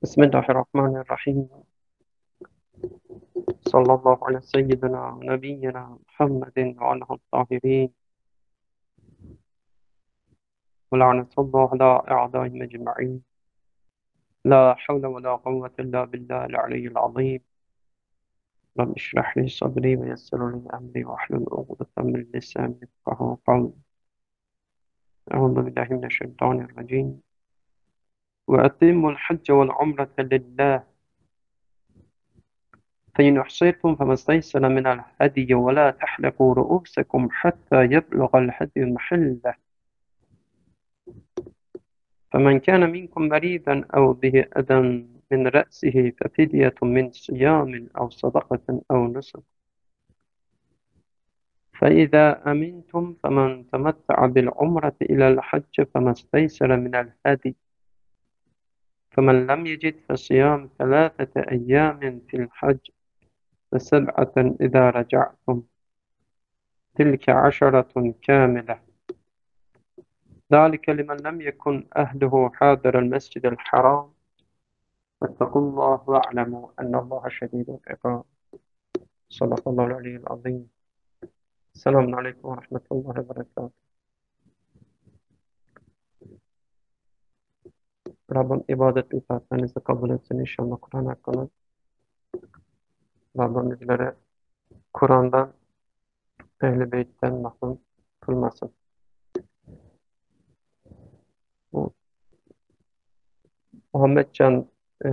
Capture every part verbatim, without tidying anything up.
بسم الله الرحمن الرحيم. صلى الله على سيدنا ونبينا محمد وعلى الطاهرين، ولعنة الله على أعدائهم أجمعين. لا حول ولا قوة إلا بالله العلي العظيم. رب اشرح لي صدري ويسر لي أمري واحلل عقدة من لساني يفقهوا قولي. أعوذ بالله من الشيطان الرجيم. وأتموا الحج والعمرة لله، فإن أحصرتم فما استيسر من الهدي، ولا تحلقوا رؤوسكم حتى يبلغ الهدي محله، فمن كان منكم مريضا أو به أذى من رأسه ففدية من صيام أو صدقة أو نسك، فإذا أمنتم فمن تمتع بالعمرة إلى الحج فما استيسر من الهدي، فمن لم يجد فصيام ثلاثة أيام في الحج وسبعة إذا رجعتم، تلك عشرة كاملة، ذلك لمن لم يكن أهله حاضر المسجد الحرام، واتقوا الله واعلموا أن الله شديد العقاب. صدق الله العلي العظيم. Selamun Aleyküm ve Rahmetullahi ve Berekatuhu. Rabbim ibadet ve itaatlerinizi kabul etsin inşallah. Kur'an hakkını Rabbim bizlere Kur'an'dan, Ehl-i Beyt'ten mahrum kılmasın. Bu Muhammedcan e,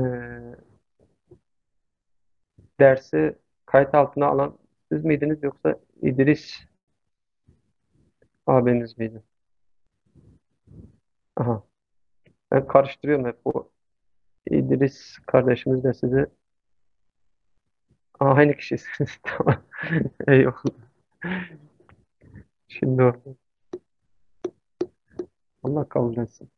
dersi kayıt altına alan siz miydiniz yoksa İdris abiniz miydi? Aha. Ben karıştırıyorum hep bu. İdris kardeşimiz de sizi. Aa, aynı kişisiniz. Tamam. Eyvallah. Şimdi o. Allah kabul etsin.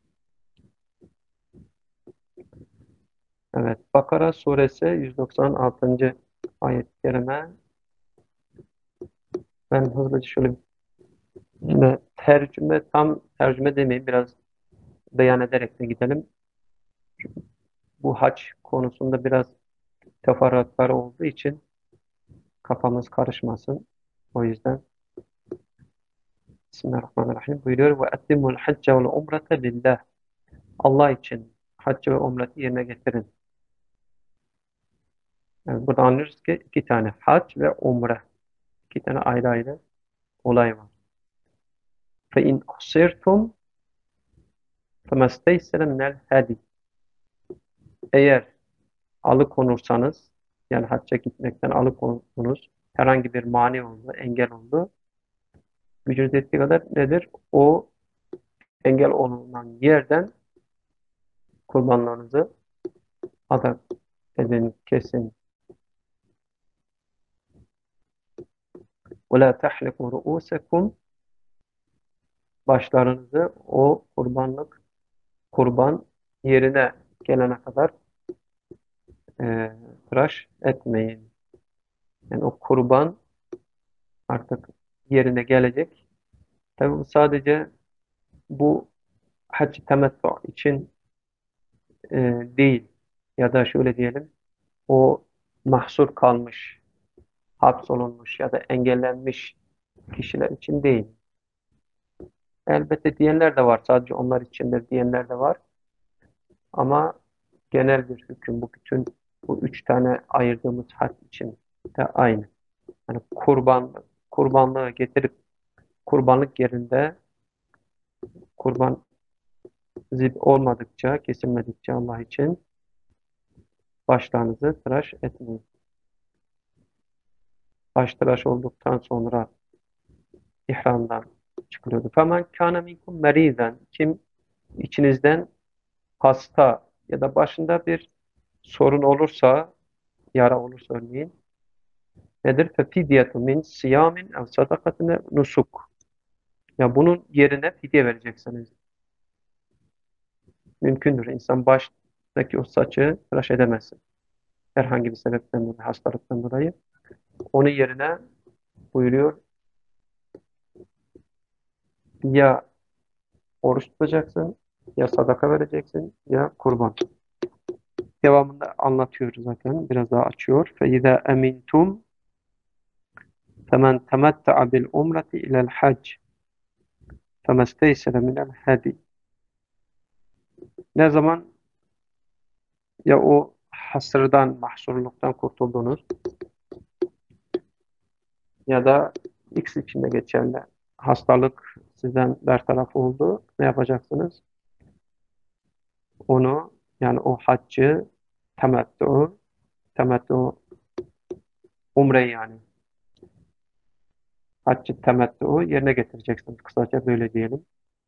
Evet. Bakara suresi yüz doksan altıncı ayet-i kerime. Ben hızlıca şöyle yine tercüme, tam tercüme demeyeyim, biraz beyan ederek de gidelim. Bu hac konusunda biraz teferruatlar olduğu için kafamız karışmasın. O yüzden Bismillahirrahmanirrahim buyuruyor ve ettimul hacce vel umrete lillah. Allah için haccı ve umreti yerine getirin. Yani burada anlıyoruz ki iki tane hac ve umre. İki tane ayrı ayrı olay var. Fe in usirtum femesteysere minel hadi. Eğer alıkonursanız, yani hacca gitmekten alıkonursunuz, herhangi bir mani oldu, engel oldu, gücünüz yettiği kadar nedir? O engel olunan yerden kurbanlarınızı adak edin, kesin. وَلَا تَحْلِقُوا رُؤُوسَكُمْ. Başlarınızı o kurbanlık, kurban yerine gelene kadar e, tıraş etmeyin. Yani o kurban artık yerine gelecek. Tabi bu sadece bu hac-ı temettu için e, değil, ya da şöyle diyelim, o mahsur kalmış, hapsolunmuş ya da engellenmiş kişiler için değil. Elbette diyenler de var, sadece onlar içindir diyenler de var. Ama genel bir hüküm bu, bütün bu üç tane ayırdığımız hac için de aynı. Yani kurban, kurbanlığı getirip kurbanlık yerinde kurban zib olmadıkça, kesilmedikçe Allah için başlarınızı tıraş etmeyin. Baş tıraş olduktan sonra ihramdan çıkılıyordu. فَمَنْ كَانَ مِنْكُمْ مَر۪يزًا. Kim içinizden hasta ya da başında bir sorun olursa, yara olursa örneğin, nedir? فَفِدْيَةٌ مِنْ صِيَامٍ اَوْ صَدَقَةٍ nusuk. Ya bunun yerine fidye vereceksiniz. Mümkündür. İnsan baştaki o saçı tıraş edemezsin. Herhangi bir sebepten dolayı, hastalıktan dolayı. Onun yerine buyuruyor, ya oruç tutacaksın, ya sadaka vereceksin, ya kurban. devamında anlatıyoruz zaten. Biraz daha açıyor. فَاِذَا اَمِنْتُمْ فَمَنْ تَمَتَّعَ بِالْعُمْرَةِ اِلَى الْحَجِّ فَمَا اسْتَيْسَرَ مِنَ الْهَدِيِّ. Ne zaman ya o hasırdan, mahsurluktan kurtuldunuz ya da X içinde geçerli hastalık sizden bertaraf oldu. Ne yapacaksınız? Onu, yani o haccı, temettü, temettü umre, yani haccı temettü yerine getireceksiniz. Kısaca böyle diyelim.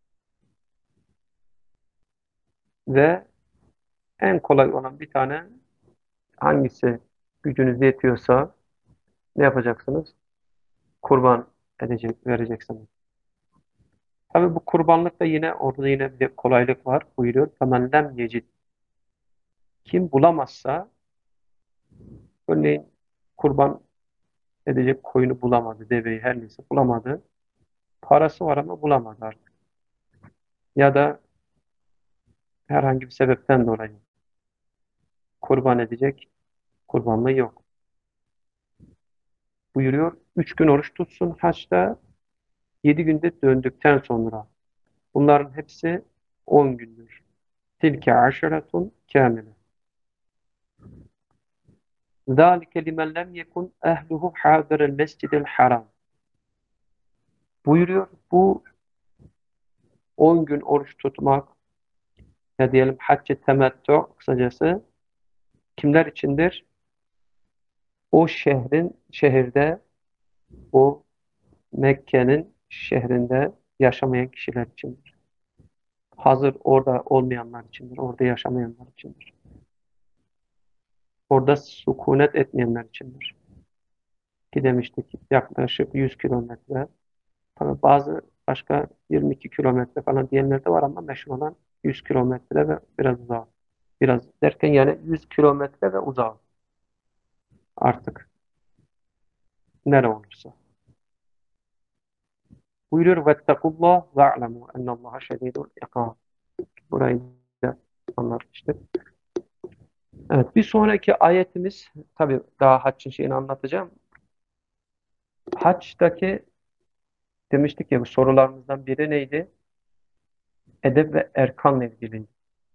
Ve en kolay olan bir tane, hangisi gücünüz yetiyorsa ne yapacaksınız? Kurban edecek, vereceksiniz. Tabii bu kurbanlıkta yine orada yine bir kolaylık var. Buyuruyor. فَمَنْ لَمْ يَجِدْ. Kim bulamazsa, örneğin kurban edecek koyunu bulamadı, deveyi her neyse bulamadı. Parası var ama bulamadı artık. Ya da herhangi bir sebepten dolayı kurban edecek kurbanlığı yok. Buyuruyor. Üç gün oruç tutsun haçta, yedi günde döndükten sonra. Bunların hepsi on gündür. Tilke aşiretun kâmile. ذَٰلِكَ لِمَنْ لَمْ يَكُنْ اَهْلُهُ حَاضِرَ الْمَسْجِدِ الْحَرَامِ. Buyuruyor. Bu on gün oruç tutmak, ya diyelim hac-ı temettü, kısacası kimler içindir? O şehrin, şehirde, o Mekke'nin şehrinde yaşamayan kişiler içindir. Hazır orada olmayanlar içindir. Orada yaşamayanlar içindir. Orada sükunet etmeyenler içindir. Ki demiştik yaklaşık yüz kilometre. Tabii bazı başka yirmi iki kilometre falan diyenler de var ama meşhur olan yüz kilometre ve biraz uzağa. Biraz derken yani yüz kilometre ve uzağa. Artık nere olursa. Buyuruyor vettekullah ve'lemu ennallaha şedidul ikâb. Burayı da anlatmıştık. Evet, bir sonraki ayetimiz, tabii daha haccın şeyini anlatacağım. Haccdaki demiştik ya, bu sorularımızdan biri neydi? Edep ve erkanla ilgili.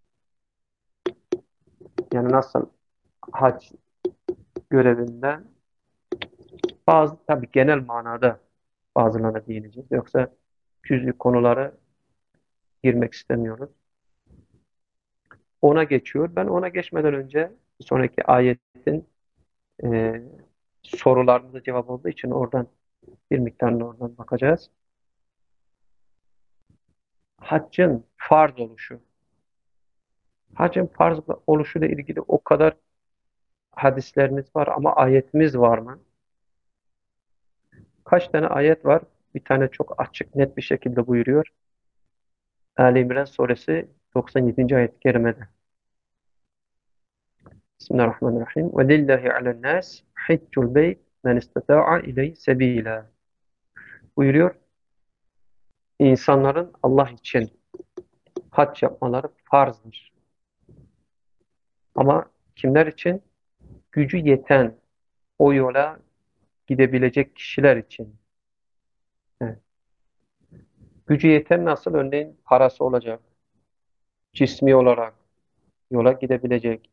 Yani nasıl hac görevinden bazı, tabii genel manada bazılarına değineceğiz. Yoksa cüz'i konulara girmek istemiyoruz. Ona geçiyor. Ben ona geçmeden önce bir sonraki ayetin e, sorularımıza cevap olduğu için oradan bir miktarına oradan bakacağız. Haccın farz oluşu. Haccın farz oluşuyla ilgili o kadar hadislerimiz var ama ayetimiz var mı? Kaç tane ayet var? Bir tane çok açık, net bir şekilde buyuruyor. Ali İmran suresi doksan yedinci ayet-i kerimede. Bismillahirrahmanirrahim. وَلِلَّهِ عَلَى النَّاسِ حِجُّ الْبَيْتِ مَنِ اسْتَطَاعَ إِلَيْهِ سَب۪يلًا. Buyuruyor. İnsanların Allah için hac yapmaları farzdır. Ama kimler için? Gücü yeten, o yola gidebilecek kişiler için. Evet. Gücü yeten nasıl? Örneğin parası olacak, cismi olarak yola gidebilecek.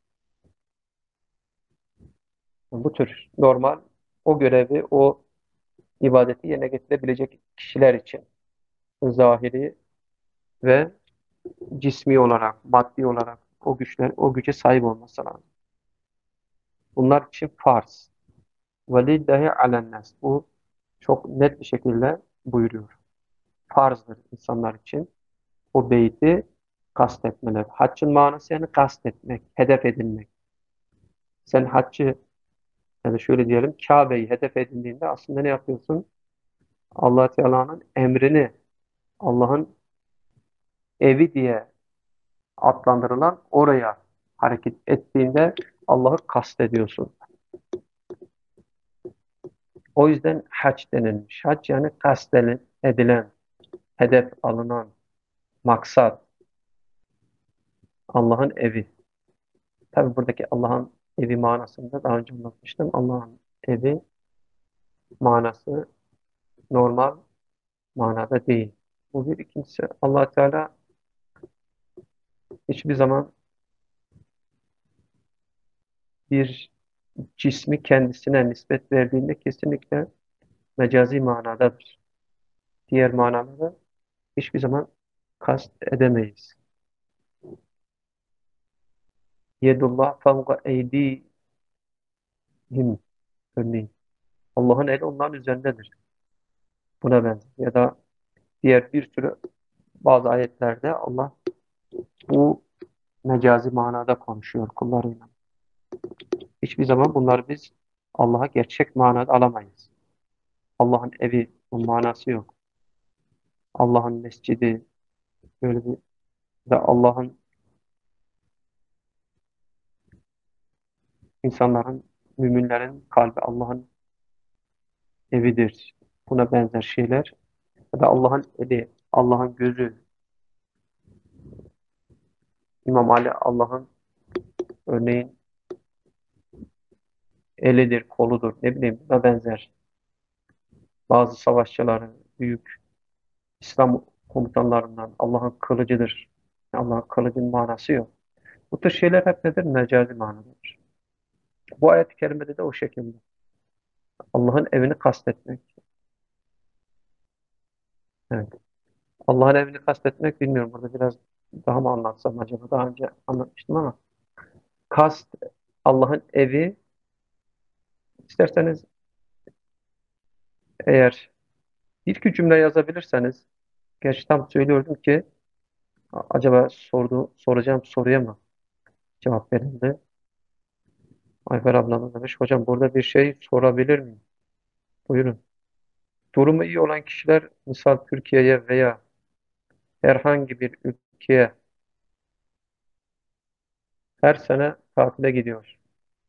Bu tür normal o görevi, o ibadeti yerine getirebilecek kişiler için zahiri ve cismi olarak, maddi olarak o güçler, o güce sahip olması lazım. Bunlar için farz. وَلِلَّهِ عَلَى النَّاسِ. Bu çok net bir şekilde buyuruyor. Farzdır insanlar için. O beyti kastetmeleri. Haccın manası yani kastetmek, hedef edinmek. Sen haccı, yani şöyle diyelim, Kabe'yi hedef edindiğinde aslında ne yapıyorsun? Allah Teala'nın emrini, Allah'ın evi diye adlandırılan oraya hareket ettiğinde Allah'ı kastediyorsun. O yüzden hac denilmiş. Hac yani kast edilen, hedef alınan, maksat, Allah'ın evi. Tabi buradaki Allah'ın evi manasında daha önce anlatmıştım. Allah'ın evi manası normal manada değil. Bu bir. İkincisi, Allah Teala hiçbir zaman bir cismi kendisine nispet verdiğinde kesinlikle mecazi manadadır. Diğer manaları hiçbir zaman kast edemeyiz. Yedullah fevka eydihim örneğin. Allah'ın eli onların üzerindedir. Buna benzer. Ya da diğer bir sürü bazı ayetlerde Allah bu mecazi manada konuşuyor kullarıyla. Hiçbir zaman bunları biz Allah'a gerçek manada alamayız. Allah'ın evi, bu manası yok. Allah'ın mescidi, böyle bir de Allah'ın insanların, müminlerin kalbi Allah'ın evidir. Buna benzer şeyler. Ya da Allah'ın eli, Allah'ın gözü, İmam Ali Allah'ın örneğin elidir, koludur, ne bileyim buna benzer. Bazı savaşçıları, büyük İslam komutanlarından Allah'ın kılıcıdır. Allah'ın kılıcın manası yok. Bu tür şeyler hep nedir? Mecazi manadadır. Bu ayet-i kerimede de o şekilde. Allah'ın evini kastetmek. Evet. Allah'ın evini kastetmek bilmiyorum. Burada biraz daha mı anlatsam acaba? Daha önce anlatmıştım ama kast Allah'ın evi, isterseniz eğer bir iki cümle yazabilirseniz, gerçi tam söylüyordum ki a- acaba sordu, soracağım soruya mı cevap verildi? Ayfer ablamız demiş. Hocam burada bir şey sorabilir miyim? Buyurun. Durumu iyi olan kişiler misal Türkiye'ye veya herhangi bir ülkeye her sene tatile gidiyor.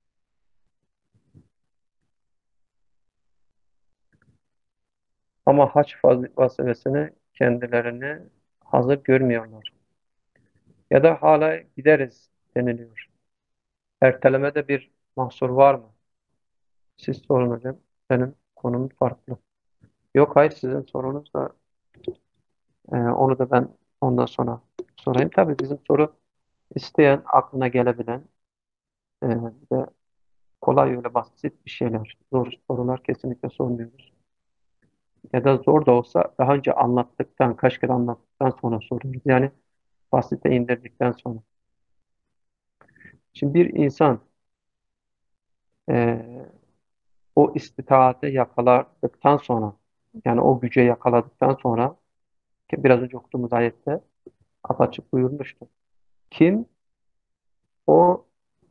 Ama hac faz- vazifesini kendilerini hazır görmüyorlar. Ya da hala gideriz deniliyor. Ertelemede bir mahsur var mı? Siz sorun hocam. Benim konum farklı. Yok, hayır, sizin sorunuz da e, onu da ben ondan sonra sorayım. Tabii bizim soru isteyen, aklına gelebilen e, ve kolay, öyle basit bir şeyler. Zor sorular kesinlikle sormuyoruz. Ya da zor da olsa daha önce anlattıktan, kaç kere anlattıktan sonra soruyoruz. Yani basite indirdikten sonra. Şimdi bir insan e, o istitaati yakaladıktan sonra, yani o güce yakaladıktan sonra, ki biraz önce okuduğumuz ayette apaçık buyurmuştu. Kim o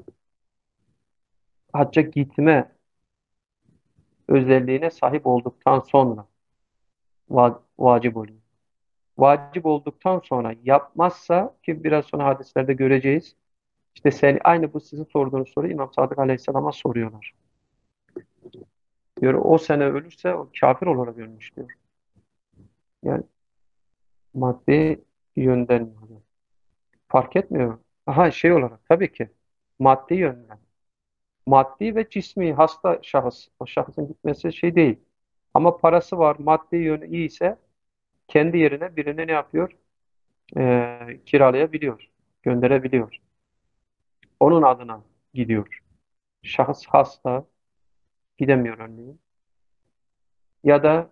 hacca gitme özelliğine sahip olduktan sonra va- vacip oluyor. Vacip olduktan sonra yapmazsa, ki biraz sonra hadislerde göreceğiz. İşte sen, aynı bu sizin sorduğunuz soruyu İmam Sadık Aleyhisselam'a soruyorlar. Diyor o sene ölürse o kafir olarak ölmüş diyor. Yani maddi yönden mi? Fark etmiyor. Aha, şey olarak tabii ki maddi yönden. Maddi ve cismi hasta şahıs. O şahsın gitmesi şey değil. Ama parası var, maddi yönü iyi ise kendi yerine birini ne yapıyor? Ee, kiralayabiliyor, gönderebiliyor. Onun adına gidiyor. Şahıs hasta, gidemiyor örneğin. Ya da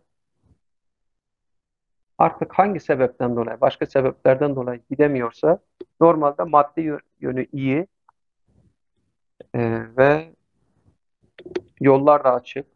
artık hangi sebepten dolayı, başka sebeplerden dolayı gidemiyorsa, normalde maddi yö- yönü iyi e, ve yollar da açık,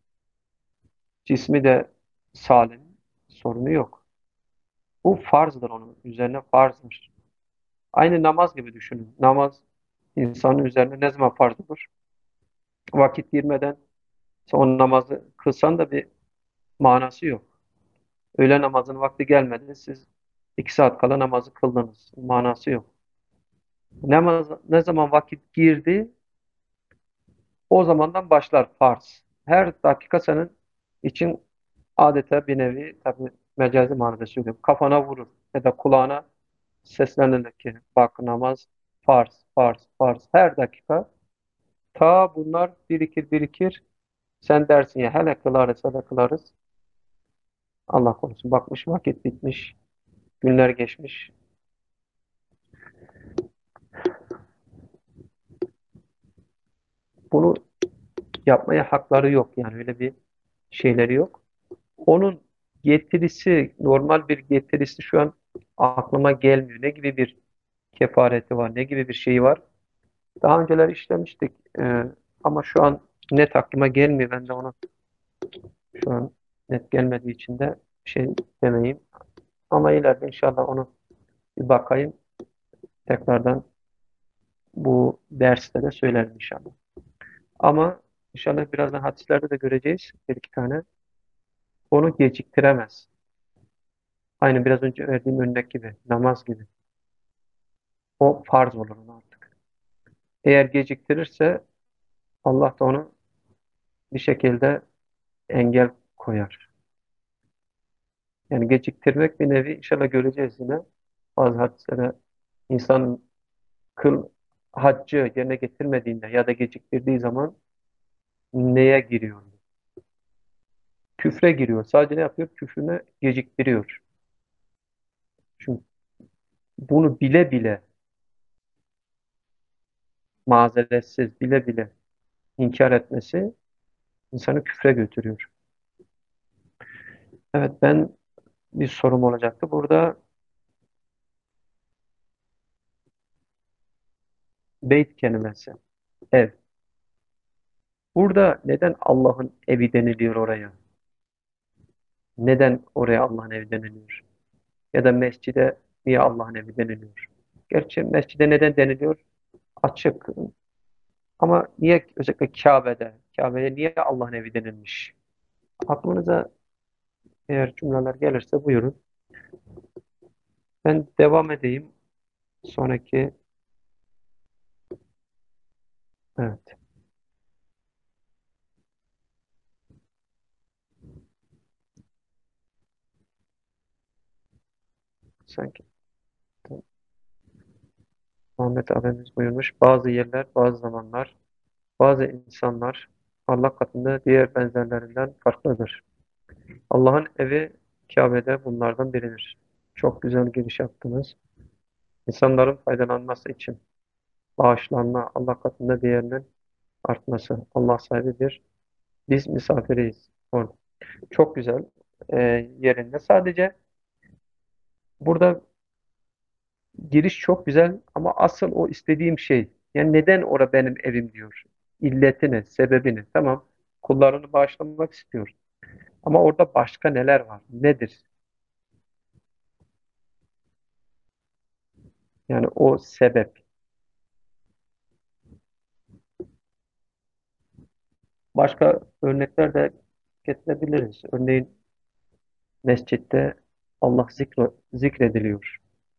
cismi de salim, sorunu yok. Bu farzdır onun, üzerine farzdır. Aynı namaz gibi düşünün. Namaz insanın üzerine ne zaman farz olur? Vakit girmeden o namazı kılsan da bir manası yok. Öğle namazının vakti gelmedi. Siz iki saat kala namazı kıldınız. Manası yok. Namaz, ne zaman vakit girdi, o zamandan başlar farz. Her dakika senin için adeta bir nevi, tabii mecazi manada söylüyorum, kafana vurur ya da kulağına seslenilir ki bak namaz farz, farz, farz. Her dakika ta bunlar birikir birikir. Sen dersin ya hele kılarız hele kılarız. Allah korusun bakmış vakit bitmiş. Günler geçmiş. Bunu yapmaya hakları yok. Yani öyle bir şeyleri yok. Onun getirisi, normal bir getirisi şu an aklıma gelmiyor. Ne gibi bir kefareti var, ne gibi bir şeyi var. Daha önceler işlemiştik. Ee, ama şu an net aklıma gelmiyor. Ben de onu şu an net gelmediği için de bir şey demeyeyim. Ama ileride inşallah onu bir bakayım. Tekrardan bu derste de söylerim inşallah. Ama inşallah birazdan hadislerde de göreceğiz. Bir iki tane. Onu geciktiremez. Aynı biraz önce verdiğim örnek gibi. Namaz gibi. O farz olur ona artık. Eğer geciktirirse Allah da onu bir şekilde engel koyar. Yani geciktirmek bir nevi inşallah göreceğiz yine. Bazı hadislere insan kıl haccı yerine getirmediğinde ya da geciktirdiği zaman neye giriyor? Küfre giriyor. Sadece ne yapıyor? Küfrünü geciktiriyor. Çünkü bunu bile bile mazeretsiz bile bile inkar etmesi insanı küfre götürüyor. Evet ben bir sorum olacaktı. Burada beyt kelimesi, ev. Burada neden Allah'ın evi deniliyor oraya? Neden oraya Allah'ın evi deniliyor? Ya da mescide niye Allah'ın evi deniliyor? Gerçi mescide neden deniliyor? Açık. Ama niye özellikle Kabe'de? Kabe'ye niye Allah'ın evi denilmiş? Aklınıza eğer cümleler gelirse buyurun. Ben devam edeyim. Sonraki evet sanki Muhammed abimiz buyurmuş. Bazı yerler, bazı zamanlar, bazı insanlar Allah katında diğer benzerlerinden farklıdır. Allah'ın evi Kabe'de bunlardan biridir. Çok güzel giriş yaptınız. İnsanların faydalanması için bağışlanma, Allah katında değerinin artması. Allah sahibidir. Biz misafiriyiz orada. Çok güzel e, yerinde. Sadece burada giriş çok güzel ama asıl o istediğim şey. Yani neden ora benim evim diyor. İlletini, sebebini. Tamam kullarını bağışlamak istiyor. Ama orada başka neler var? Nedir? Yani o sebep. Başka örnekler de getirebiliriz. Örneğin mescitte Allah zikro, zikrediliyor.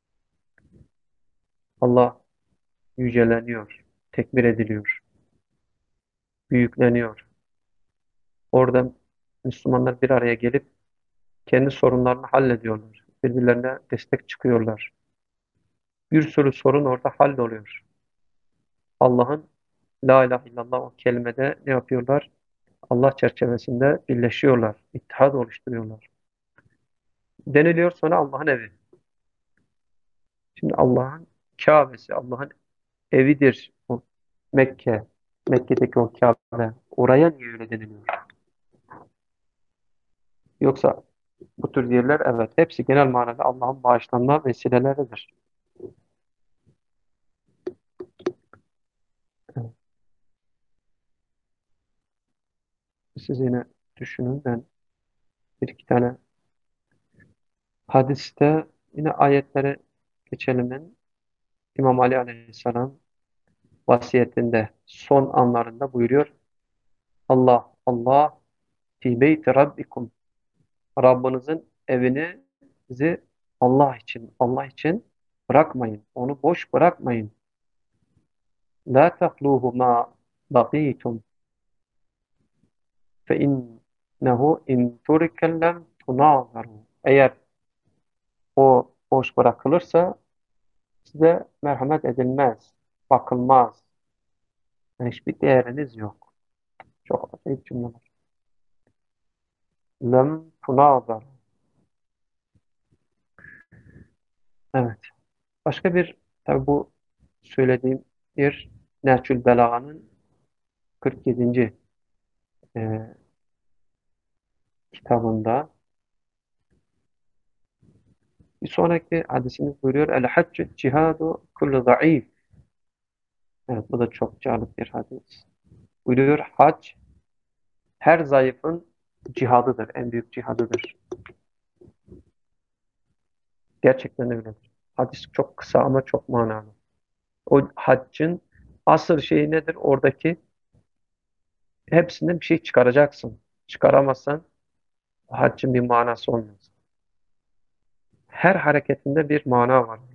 Allah yüceleniyor, tekbir ediliyor, büyükleniyor. Orada Müslümanlar bir araya gelip kendi sorunlarını hallediyorlar. Birbirlerine destek çıkıyorlar. Bir sürü sorun orada halloluyor. Allah'ın La ilahe illallah o kelimede ne yapıyorlar? Allah çerçevesinde birleşiyorlar. İttihad oluşturuyorlar. Deniliyor sonra Allah'ın evi. Şimdi Allah'ın Kabe'si, Allah'ın evidir. O Mekke, Mekke'deki o Kabe. Oraya niye öyle deniliyor? Yoksa bu tür yerler evet hepsi genel manada Allah'ın bağışlanma vesileleridir. Evet. Siz yine düşünün ben bir iki tane hadiste yine ayetlere geçelim. İmam Ali Aleyhisselam vasiyetinde son anlarında buyuruyor. Allah Allah fi beyti rabbikum. Rabbinizin evini sizi Allah için Allah için bırakmayın. Onu boş bırakmayın. La tahluhu ma baqitum fe innehu in turikellem tunazaru. Eğer o boş bırakılırsa Size merhamet edilmez, bakılmaz. Yani hiçbir değeriniz yok. Çok acayip cümleler. Lem tunazar. Evet. Başka bir, tabi bu söylediğim bir Nehçül Belaga'nın kırk yedinci e, kitabında. Bir sonraki hadisimiz buyuruyor. El haccü cihadu kullu zayıf. Evet, bu da çok cazip bir hadis. Buyuruyor, hac her zayıfın cihadıdır, en büyük cihadıdır. Gerçekten öyledir. Hadis çok kısa ama çok manalı. O haccın asıl şeyi nedir? Oradaki hepsinden bir şey çıkaracaksın. Çıkaramazsan haccın bir manası olmaz. Her hareketinde bir mana var.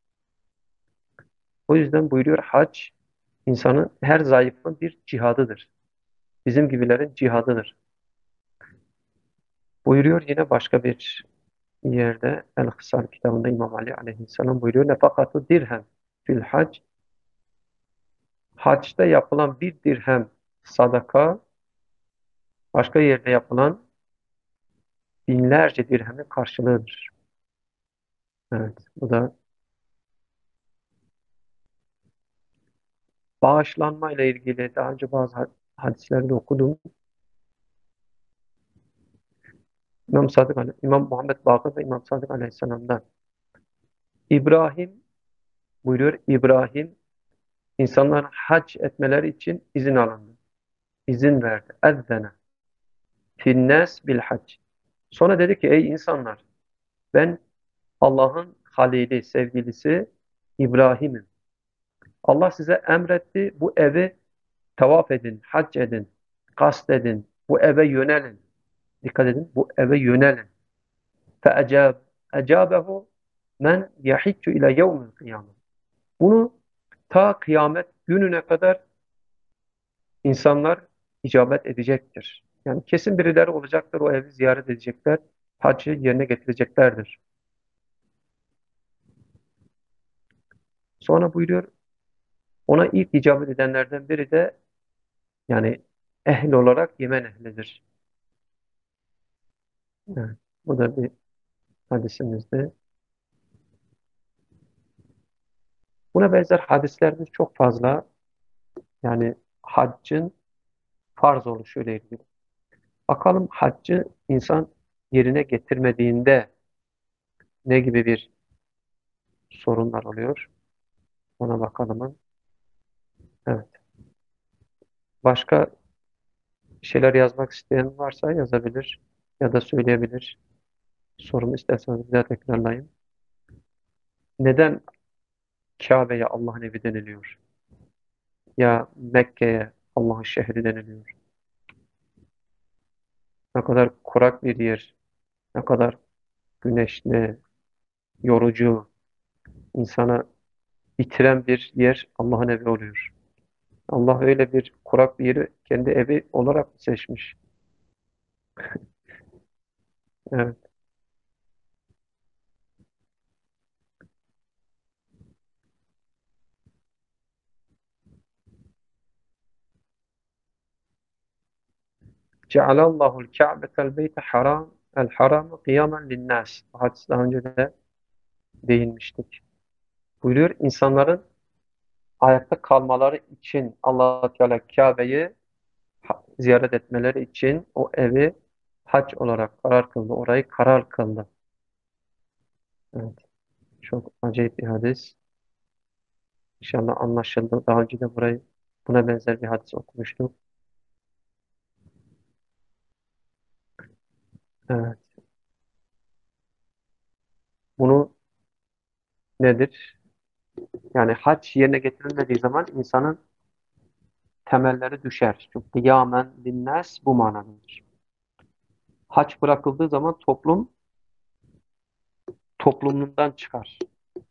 O yüzden buyuruyor, hac insanın, her zayıfın bir cihadıdır. Bizim gibilerin cihadıdır. Buyuruyor yine başka bir yerde El-Hısar kitabında İmam Ali aleyhisselam buyuruyor. Nefakatü dirhem fil hac. Haçta yapılan bir dirhem sadaka başka yerde yapılan binlerce dirhemin karşılığıdır. Evet, bu da bağışlanma ile ilgili daha önce bazı ha- hadislerde okudum. İmam Sadık Ale- İmam Muhammed Bakır ve İmam Sadık Aleyhisselam'dan. İbrahim buyuruyor, İbrahim insanların hac etmeleri için izin alındı. İzin verdi. Ezzene finnas bil hac. Sonra dedi ki, ey insanlar, ben Allah'ın halili, sevgilisi İbrahim'im. Allah size emretti, bu evi tavaf edin, hac edin, kast edin, bu eve yönelin. Dikkat edin, bu eve yönelin. فَاَجَابَ اَجَابَهُ men yahiccu ila yevmil kıyamet. Bunu ta kıyamet gününe kadar insanlar icabet edecektir. Yani kesin birileri olacaktır, o evi ziyaret edecekler, hacı yerine getireceklerdir. Sonra buyuruyor, ona ilk icabet edenlerden biri de yani ehl olarak Yemen ehlidir. Evet, bu da bir hadisimizde. Buna benzer hadislerimiz çok fazla. Yani haccın farz oluşuyla ilgili. Bakalım haccı insan yerine getirmediğinde ne gibi bir sorunlar oluyor? Ona bakalım. Evet. Başka şeyler yazmak isteyen varsa yazabilir ya da söyleyebilir. Sorumu isterseniz bir daha tekrarlayın. Neden Kabe'ye Allah'ın evi deniliyor? Ya Mekke'ye Allah'ın şehri deniliyor? Ne kadar kurak bir yer, ne kadar güneşli, yorucu, insana bitiren bir yer Allah'ın evi oluyor. Allah öyle bir kurak bir yeri kendi evi olarak seçmiş. Evet. Cealallahu'l Ka'betel beyte haram el haram kıyamen linnas. Bu hadis daha önce de değinmiştik. Buyuruyor, insanların ayakta kalmaları için Allah Teala Kabe'yi ha- ziyaret etmeleri için o evi hac olarak karar kıldı. Orayı karar kıldı. Evet. Çok acayip bir hadis. İnşallah anlaşıldı. Daha önce de burayı buna benzer bir hadis okumuştuk. Evet. Bunu nedir? Yani hac yerine getirilmediği zaman insanın temelleri düşer. Çünkü kıyamen linnas bu manadadır. Hac bırakıldığı zaman toplum toplumundan çıkar.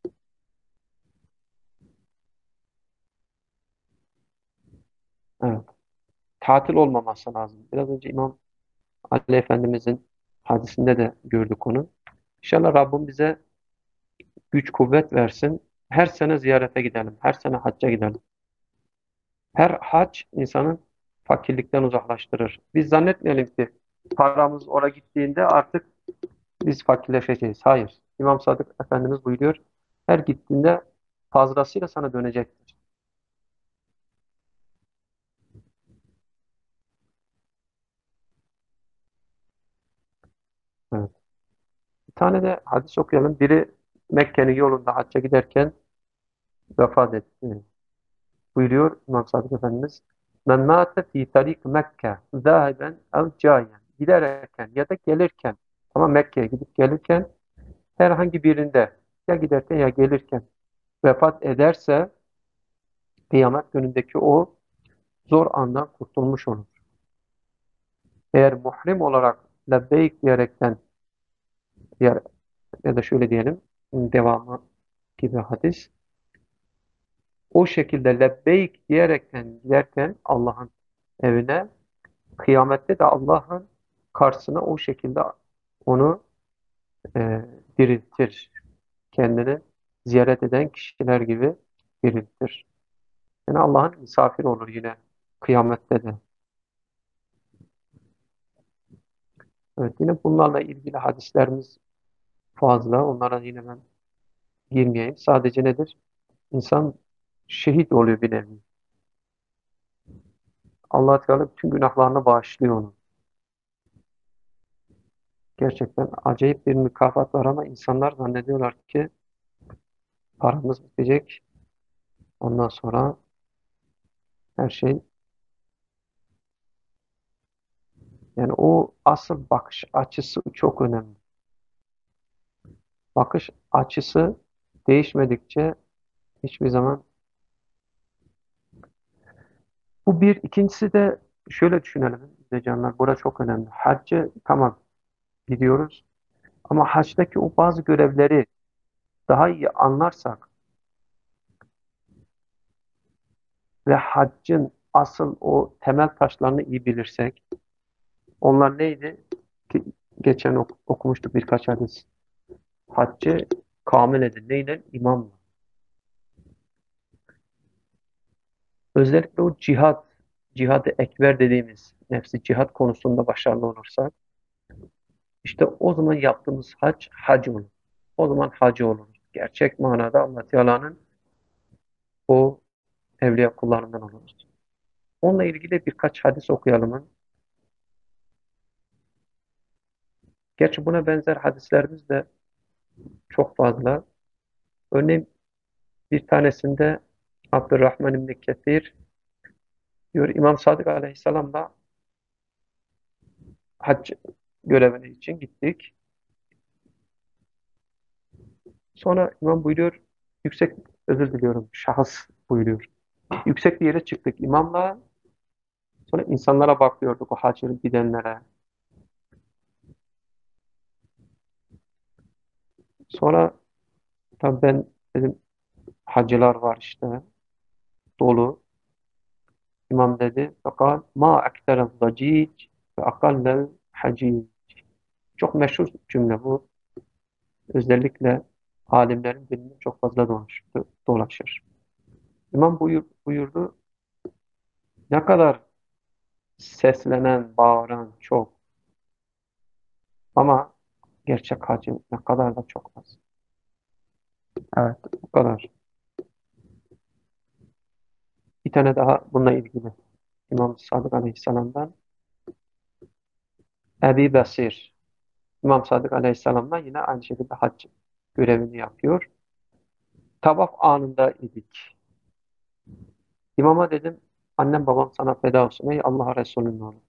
Evet. Tatil olmaması lazım. Biraz önce İmam Ali Efendimizin hadisinde de gördük onu. İnşallah Rabbim bize güç kuvvet versin. Her sene ziyarete gidelim. Her sene hacca gidelim. Her hac insanın fakirlikten uzaklaştırır. Biz zannetmeyelim ki paramız oraya gittiğinde artık biz fakirleşeceğiz. Hayır. İmam Sadık Efendimiz buyuruyor. Her gittiğinde fazlasıyla sana dönecektir. Evet. Bir tane de hadis okuyalım. Biri Mekke'nin yolunda hacca giderken vefat etti. Buyuruyor İmam Sadık Efendimiz. Men mâte fî tarik Mekke zâhiben ev câyen. Giderken ya da gelirken ama Mekke'ye gidip gelirken herhangi birinde ya giderken ya gelirken vefat ederse kıyamet günündeki o zor andan kurtulmuş olur. Eğer muhrim olarak lebbeyk diyerekten ya, ya da şöyle diyelim devamı gibi hadis o şekilde lebbeyk diyerekten giderken Allah'ın evine kıyamette de Allah'ın karşısına o şekilde onu e, diriltir. Kendini ziyaret eden kişiler gibi diriltir. Yani Allah'ın misafiri olur yine kıyamette de. Evet, yine bunlarla ilgili hadislerimiz fazla. Onlara yine ben girmeyeyim. Sadece nedir? İnsan şehit oluyor bir nevi. Allah Teala bütün günahlarını bağışlıyor onu. Gerçekten acayip bir mükafat var ama insanlar zannediyorlar ki paramız bitecek. Ondan sonra her şey yani o asıl bakış açısı çok önemli. Bakış açısı değişmedikçe hiçbir zaman bu bir. İkincisi de şöyle düşünelim de canlar. Burada çok önemli. Hacca tamam gidiyoruz ama hacdaki o bazı görevleri daha iyi anlarsak ve haccın asıl o temel taşlarını iyi bilirsek onlar neydi? Ki geçen ok- okumuştuk birkaç hadis. Haccı kamil edin. Neyle? İmamla. Özellikle o cihat, cihadı ekber dediğimiz nefsi cihat konusunda başarılı olursak işte o zaman yaptığımız hac, hac olur. O zaman hacı olur. Gerçek manada Allah Teala'nın o evliya kullarından oluruz. Onunla ilgili birkaç hadis okuyalım. Gerçi buna benzer hadislerimiz de çok fazla. Örneğin bir tanesinde Abdurrahman İbni Kethir diyor İmam Sadık Aleyhisselam'la hac görevini için gittik. Sonra İmam buyuruyor yüksek özür diliyorum şahıs buyuruyor. Yüksek bir yere çıktık imamla. Sonra insanlara bakıyorduk o hacı gidenlere. Sonra tabii ben dedim hacılar var işte dolu. İmam dedi fakat ma ekterel dacic ve akallel hacic. Çok meşhur cümle bu. Özellikle alimlerin dilinde çok fazla dolaşır. dolaşır. İmam buyur, buyurdu ne kadar seslenen, bağıran çok ama gerçek hacı ne kadar da çok az. Evet, bu kadar. Bir tane daha bununla ilgili İmam Sadık Aleyhisselam'dan Ebi Basir. İmam Sadık Aleyhisselam'dan yine aynı şekilde hac görevini yapıyor. Tavaf anında idik. İmama dedim annem babam sana feda olsun ey Allah Resulü'nün oğlu.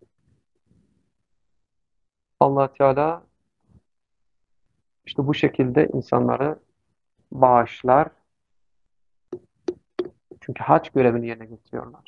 Allah Teala işte bu şekilde insanları bağışlar. Çünkü hac görevini yerine getiriyorlar.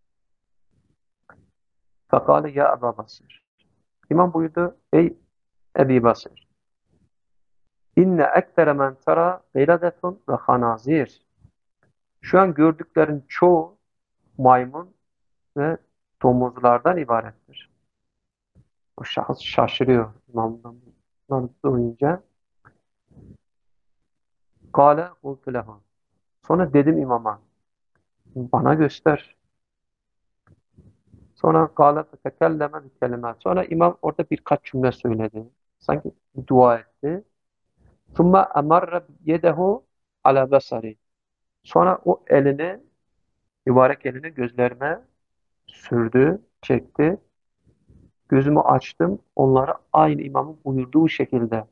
Fekale ya Ebu Basir. İmam buyurdu ey Ebi Basir. İnne ektere men tera gıladetun ve hanazir. Şu an gördüklerin çoğu maymun ve domuzlardan ibarettir. O şahıs şaşırıyor imamdan bunları duyunca. Kâle kultu leha. Sonra dedim imama, bana göster. Sonra kâle fetekelleme bir kelime. Sonra imam orada birkaç cümle söyledi. Sanki bir dua etti. Thumma emarra yedehu ala basari. Sonra o elini, mübarek elini gözlerime sürdü, çekti. Gözümü açtım. Onları aynı imamın buyurduğu şekilde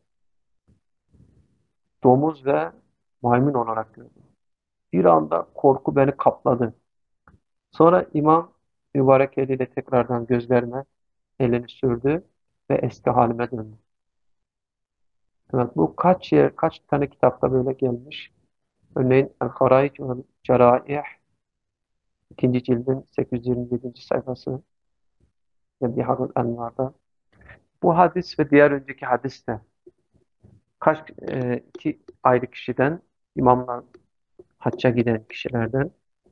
domuz ve maymun olarak gördüm. Bir anda korku beni kapladı. Sonra imam mübarek eliyle tekrardan gözlerime elini sürdü ve eski halime döndü. Evet, bu kaç yer, kaç tane kitapta böyle gelmiş. Örneğin El-Haraik ve Ceraih ikinci cildin sekiz yüz yirmi yedinci sayfası ve Biharul Envar'da. Bu hadis ve diğer önceki hadis de kaç e, iki ayrı kişiden imamlar hacca giden kişilerden.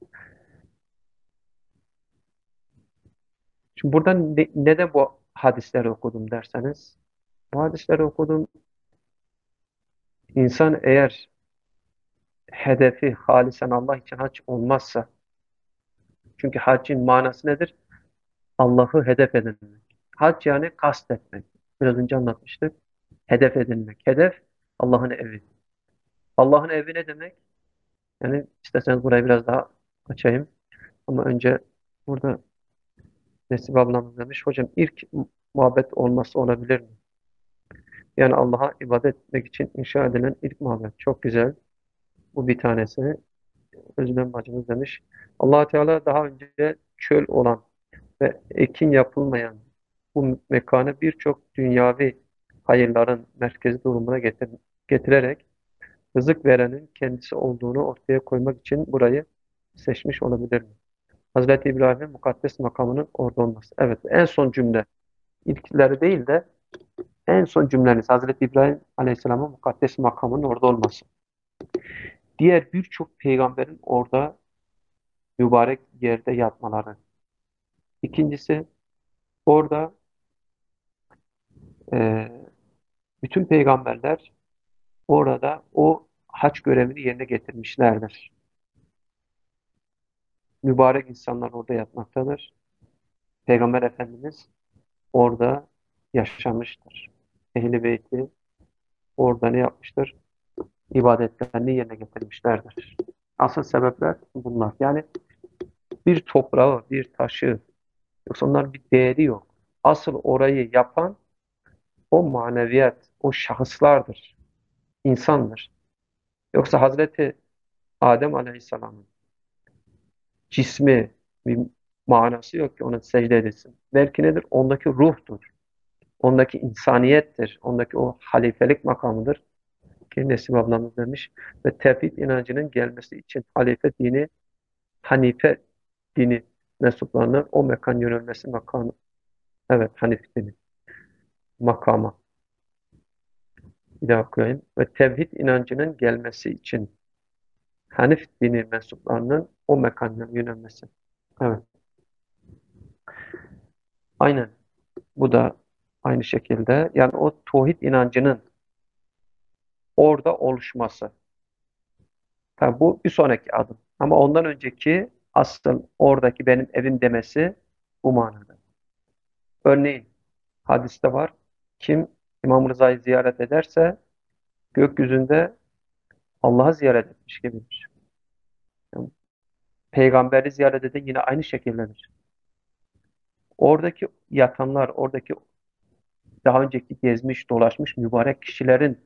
Şimdi burada ne, neden bu hadisleri okudum derseniz, bu hadisleri okudum. İnsan eğer hedefi halisen Allah için hac olmazsa, çünkü haccın manası nedir? Allah'ı hedef edinmek. Hac yani kast etmek. Biraz önce anlatmıştık. Hedef edinmek. Hedef Allah'ın evi. Allah'ın evi ne demek? Yani isterseniz burayı biraz daha açayım. Ama önce burada Nesip ablamız demiş. Hocam ilk muhabbet olması olabilir mi? Yani Allah'a ibadet etmek için inşa edilen ilk mabet. Çok güzel. Bu bir tanesi. Özlem bacımız demiş. Allah Teala daha önce çöl olan ve ekin yapılmayan bu mekanı birçok dünyavi hayırların merkezi durumuna getir getirerek rızık verenin kendisi olduğunu ortaya koymak için burayı seçmiş olabilir mi? Hazreti İbrahim'in mukaddes makamının orada olması. Evet, en son cümle. İlkleri değil de en son cümleniz Hazreti İbrahim Aleyhisselam'ın mukaddes makamının orada olması. Diğer birçok peygamberin orada mübarek yerde yatmaları. İkincisi orada e, bütün peygamberler orada o hac görevini yerine getirmişlerdir. Mübarek insanlar orada yatmaktadır. Peygamber Efendimiz orada yaşamıştır. Ehl-i Beyti orada ne yapmıştır? İbadetlerini yerine getirmişlerdir. Asıl sebepler bunlar. Yani bir toprağı, bir taşı, yoksa onların bir değeri yok. Asıl orayı yapan o maneviyat, o şahıslardır, insandır. Yoksa Hazreti Adem Aleyhisselam'ın cismi bir manası yok ki ona secde edilsin. Belki nedir? Ondaki ruhtur. Ondaki insaniyettir. Ondaki o halifelik makamıdır. Ki Nesim ablamız demiş. Ve tevhid inancının gelmesi için halife dini, Hanife dini mensuplarının o mekan yönelmesi makamı. Evet, Hanif dini makama. Bir daha okuyayım. Ve tevhid inancının gelmesi için Hanif dini mensuplarının o mekanına yönelmesi. Evet. Aynen. Bu da aynı şekilde. Yani o tauhid inancının orada oluşması. Tabii bu bir sonraki adım. Ama ondan önceki asıl oradaki benim evim demesi bu manada. Örneğin hadiste var. Kim İmam Rıza'yı ziyaret ederse gökyüzünde Allah'ı ziyaret etmiş gibidir. Yani peygamberi ziyaret eden yine aynı şekildedir. Oradaki yatanlar, oradaki daha önceki gezmiş, dolaşmış mübarek kişilerin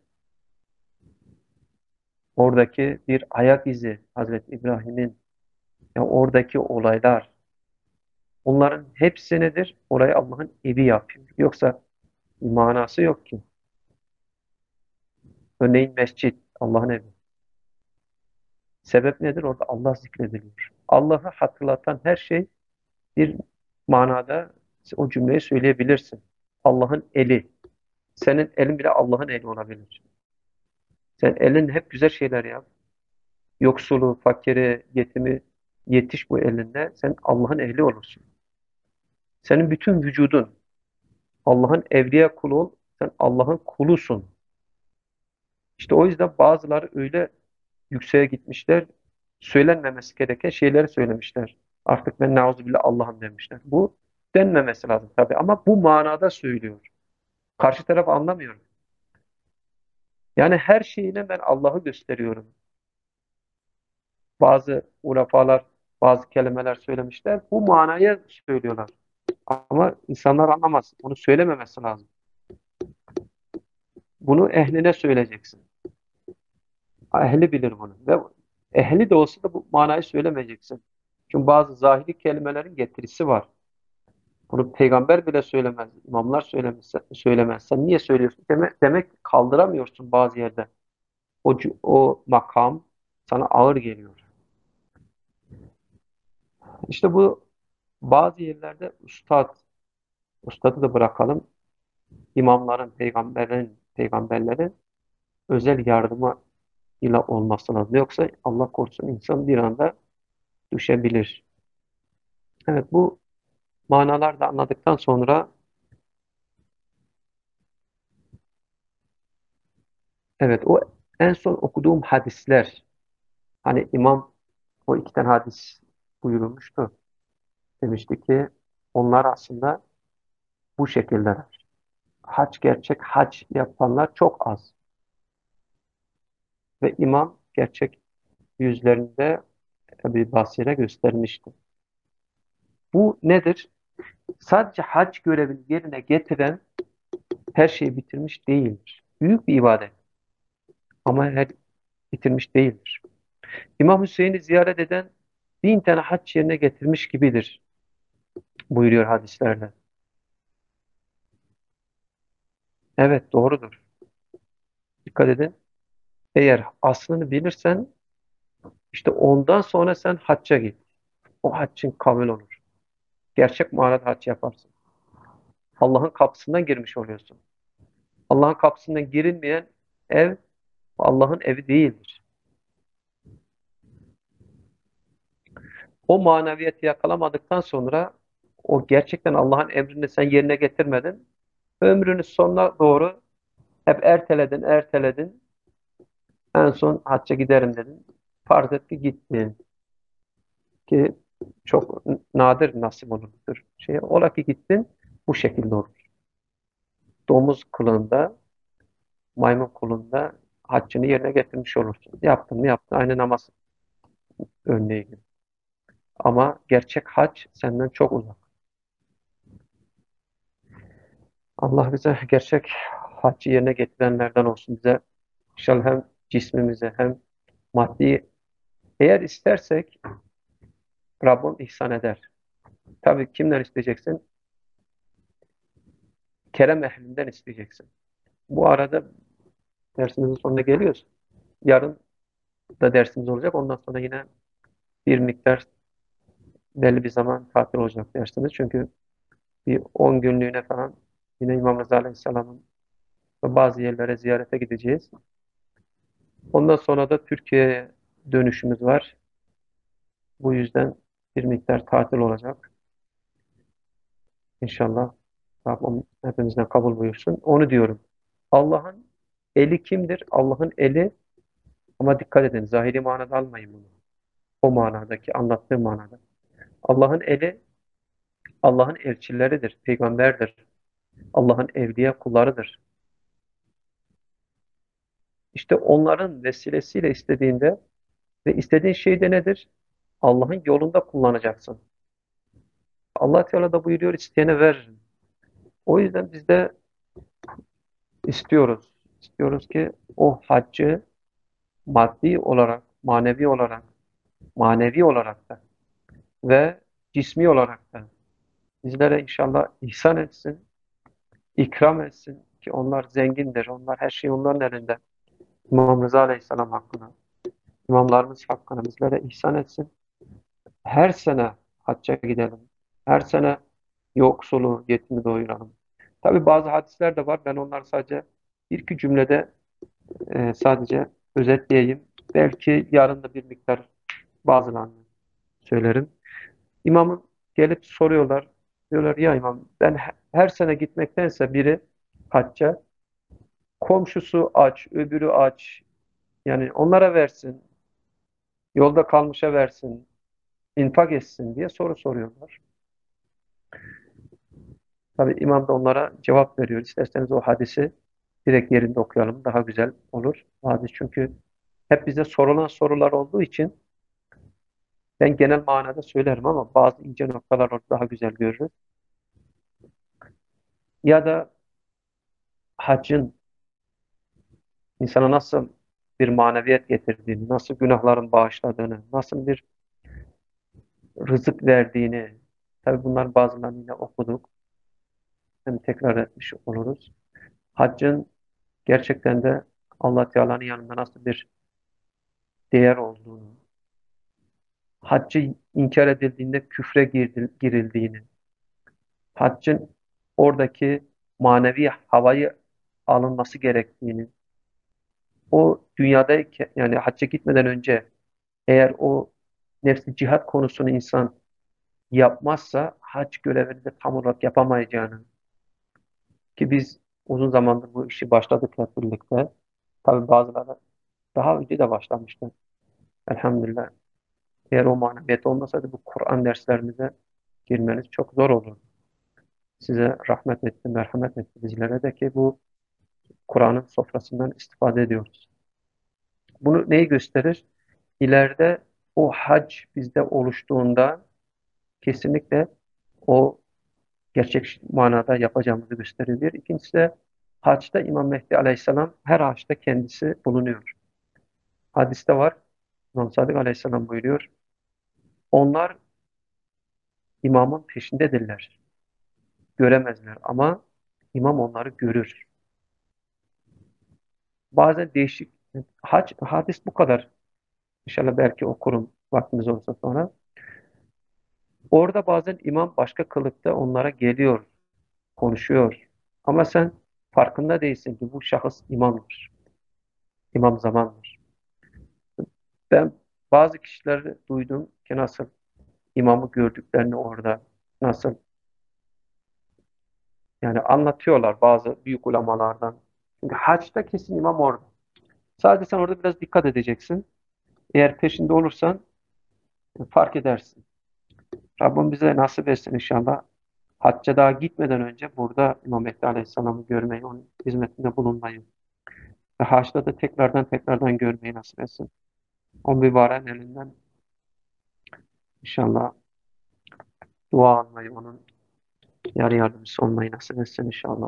oradaki bir ayak izi Hazreti İbrahim'in, yani oradaki olaylar, onların hepsi nedir? Orayı Allah'ın evi yapıyor. Yoksa bir manası yok ki. Örneğin mescit, Allah'ın evi. Sebep nedir? Orada Allah zikrediliyor. Allah'ı hatırlatan her şey bir manada o cümleyi söyleyebilirsin. Allah'ın eli. Senin elin bile Allah'ın eli olabilir. Sen elin hep güzel şeyler yap. Yoksulu, fakiri, yetimi yetiş bu elinde. Sen Allah'ın ehli olursun. Senin bütün vücudun Allah'ın evliya kulu ol. Sen Allah'ın kulusun. İşte o yüzden bazıları öyle yükseğe gitmişler. Söylenmemesi gereken şeyleri söylemişler. Artık ben nauzubillah Allah'ım demişler. Bu denmemesi lazım tabii ama bu manada söylüyor. Karşı taraf anlamıyor. Yani her şeyine ben Allah'ı gösteriyorum. Bazı ulafalar bazı kelimeler söylemişler. Bu manaya söylüyorlar. Ama insanlar anlamaz. Bunu söylememesi lazım. Bunu ehline söyleyeceksin. Ehli bilir bunu. Ve ehli de olsa da bu manayı söylemeyeceksin. Çünkü bazı zahiri kelimelerin getirisi var. Bunu peygamber bile söylemez. İmamlar söylemez. söylemez. Sen niye söylüyorsun? Demek, demek kaldıramıyorsun bazı yerde. O, c- o makam sana ağır geliyor. İşte bu bazı yerlerde ustad, ustadı da bırakalım. İmamların, peygamberlerin, peygamberlerin özel yardımı ile olması lazım. Yoksa Allah korusun insan bir anda düşebilir. Evet, bu manalar da anladıktan sonra evet, o en son okuduğum hadisler, hani imam o iki tane hadis buyurmuştu. Demişti ki onlar aslında bu şekildeler. Hac, gerçek hac yapanlar çok az. Ve imam gerçek yüzlerinde bir basire göstermişti. Bu nedir? Sadece hac görevini yerine getiren her şeyi bitirmiş değildir. Büyük bir ibadet ama her bitirmiş değildir. İmam Hüseyin'i ziyaret eden bin tane hac yerine getirmiş gibidir buyuruyor hadislerde. Evet, doğrudur. Dikkat edin. Eğer aslını bilirsen işte ondan sonra sen hacca git. O haccın kabul olur. Gerçek manada hac yaparsın. Allah'ın kapısından girmiş oluyorsun. Allah'ın kapısından girilmeyen ev Allah'ın evi değildir. O maneviyatı yakalamadıktan sonra o gerçekten Allah'ın emrini sen yerine getirmedin. Ömrünün sonuna doğru hep erteledin, erteledin. En son hacca giderim dedin. Farz et ki gittin. Ki çok nadir nasip olurdur. Şey, ola ki gittin, bu şekilde olur. Domuz kılığında, maymun kılığında haccını yerine getirmiş olursun. Yaptın mı yaptın. Aynı namaz örneği gibi. Ama gerçek hac senden çok uzak. Allah bize gerçek haccı yerine getirenlerden olsun. Bize inşallah hem cismimize hem maddi, eğer istersek Rabbim ihsan eder. Tabii kimden isteyeceksin? Kerem ehlinden isteyeceksin. Bu arada dersimizin sonuna geliyoruz. Yarın da dersimiz olacak. Ondan sonra yine bir miktar belli bir zaman tatil olacak dersimiz. Çünkü bir on günlüğüne falan yine İmam Rıza Aleyhisselam'ın bazı yerlere ziyarete gideceğiz. Ondan sonra da Türkiye'ye dönüşümüz var. Bu yüzden bir miktar tatil olacak. İnşallah Rabbim hepimizden kabul buyursun. Onu diyorum. Allah'ın eli kimdir? Allah'ın eli, ama dikkat edin, zahiri manada almayın bunu. O manadaki, anlattığı manada. Allah'ın eli Allah'ın elçileridir, peygamberdir. Allah'ın evliya kullarıdır. İşte onların vesilesiyle istediğinde ve istediğin şey de nedir? Allah'ın yolunda kullanacaksın. Allah Teala da buyuruyor, isteyene veririm. O yüzden biz de istiyoruz. İstiyoruz ki o haccı maddi olarak, manevi olarak, manevi olarak da ve cismi olarak da bizlere inşallah ihsan etsin, ikram etsin ki onlar zengindir. Onlar, her şey onların elinde. İmam Rıza Aleyhisselam hakkında, imamlarımız hakkında bizlere ihsan etsin. Her sene hacca gidelim. Her sene yoksulu, yetimi doyuralım. Tabi bazı hadisler de var. Ben onları sadece bir iki cümlede e, sadece özetleyeyim. Belki yarın da bir miktar bazılarını söylerim. İmamın gelip soruyorlar. Diyorlar ya imam, ben he- her sene gitmektense biri hacca, komşusu aç, öbürü aç. Yani onlara versin. Yolda kalmışa versin, infak etsin diye soru soruyorlar. Tabii imam da onlara cevap veriyor. İsterseniz o hadisi direkt yerinde okuyalım. Daha güzel olur. O hadis çünkü hep bize sorulan sorular olduğu için ben genel manada söylerim ama bazı ince noktalar orada daha güzel görürüz. Ya da haccın insana nasıl bir maneviyet getirdiğini, nasıl günahların bağışladığını, nasıl bir rızık verdiğini, tabii bunların bazılarını yine okuduk. Hem tekrar etmiş oluruz. Haccın gerçekten de Allah Teala'nın yanında nasıl bir değer olduğunu, haccı inkar edildiğinde küfre girdi- girildiğini, haccın oradaki manevi havayı alınması gerektiğini, o dünyadayken yani hacca gitmeden önce eğer o nefsi cihat konusunu insan yapmazsa hac görevini de tam olarak yapamayacağını ki biz uzun zamandır bu işi başladık hep birlikte. Tabii bazıları daha önce de başlamıştı. Elhamdülillah. Eğer o maneviyat olmasaydı bu Kur'an derslerimize girmeniz çok zor olur. Size rahmet etti, merhamet etti bizlere de ki bu Kur'an'ın sofrasından istifade ediyoruz. Bunu neyi gösterir? İleride o hac bizde oluştuğunda kesinlikle o gerçek manada yapacağımızı gösterir. Bir. İkincisi de haçta İmam Mehdi Aleyhisselam her haçta kendisi bulunuyor. Hadiste var. İmam Sadık Aleyhisselam buyuruyor. Onlar imamın peşindedirler. Göremezler ama imam onları görür. Bazen değişik hac, hadis bu kadar. İnşallah belki okurum vaktimiz olursa sonra. Orada bazen imam başka kılıkta onlara geliyor, konuşuyor. Ama sen farkında değilsin ki bu şahıs imamdır. İmam zamandır. Ben bazı kişileri duydum ki nasıl imamı gördüklerini orada nasıl yani anlatıyorlar bazı büyük ulemalardan. Çünkü haçta kesin imam orada. Sadece sen orada biraz dikkat edeceksin. Eğer peşinde olursan fark edersin. Rabbim bize nasip etsin inşallah. Hacca daha gitmeden önce burada İmam Mehdi Aleyhisselam'ı görmeyi, onun hizmetinde bulunmayı ve haçta da tekrardan tekrardan görmeyi nasip etsin. O mübarek elinden inşallah dua almayı, onun yar yardımcısı olmayı nasip etsin inşallah.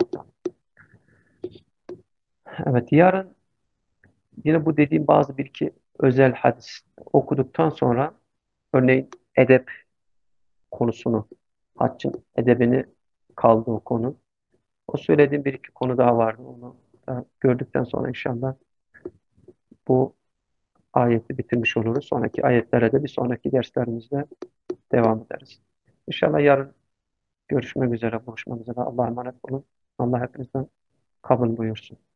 Evet, yarın yine bu dediğim bazı bir iki özel hadis okuduktan sonra örneğin edep konusunu, haccın edebini kaldı o konu. O söylediğim bir iki konu daha vardı. Onu da gördükten sonra inşallah bu ayeti bitirmiş oluruz. Sonraki ayetlere de bir sonraki derslerimizde devam ederiz. İnşallah yarın görüşmek üzere, buluşmak üzere. Allah'a emanet olun. Allah hepinizden kabul buyursun.